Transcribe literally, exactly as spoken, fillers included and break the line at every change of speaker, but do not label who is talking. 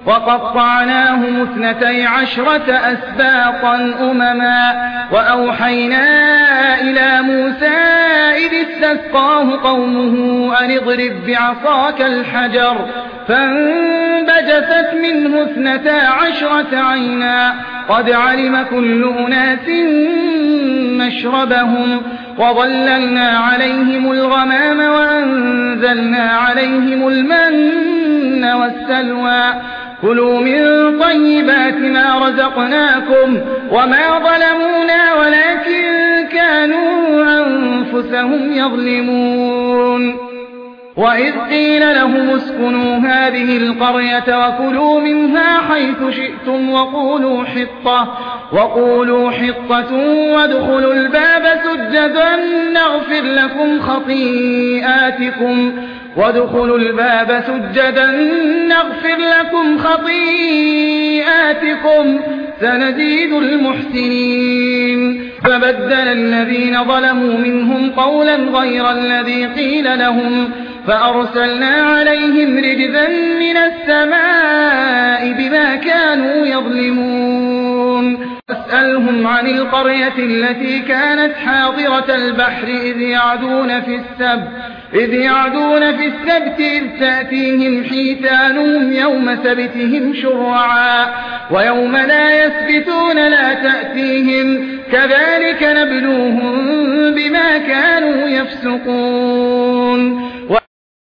وقطعناهم اثنتي عشرة أسباطا أمما وأوحينا إلى موسى إذ استسقاه قومه أن اضرب بعصاك الحجر فانبجست منه اثنتا عشرة عينا قد علم كل أناس مشربهم وظللنا عليهم الغمام وأنزلنا عليهم المن والسلوى كلوا من طيبات ما رزقناكم وما ظلمونا ولكن كانوا أنفسهم يظلمون وإذ قيل لهم اسكنوا هذه القرية وكلوا منها حيث شئتم وقولوا حطة وقولوا حطة وادخلوا الباب سجدا نغفر لكم خطيئاتكم وادخلوا الباب سجدا نغفر لكم خطيئاتكم سنزيد المحسنين فبدل الذين ظلموا منهم قولا غير الذي قيل لهم فأرسلنا عليهم رجزا من السماء بما كانوا يظلمون فاسألهم عن القرية التي كانت حاضرة البحر إذ يعدون في السبت إذ يعدون في السبت إذ تأتيهم حيتانهم يوم سبتهم شرعا ويوم لا يسبتون لا تأتيهم كذلك نبلوهم بما كانوا يفسقون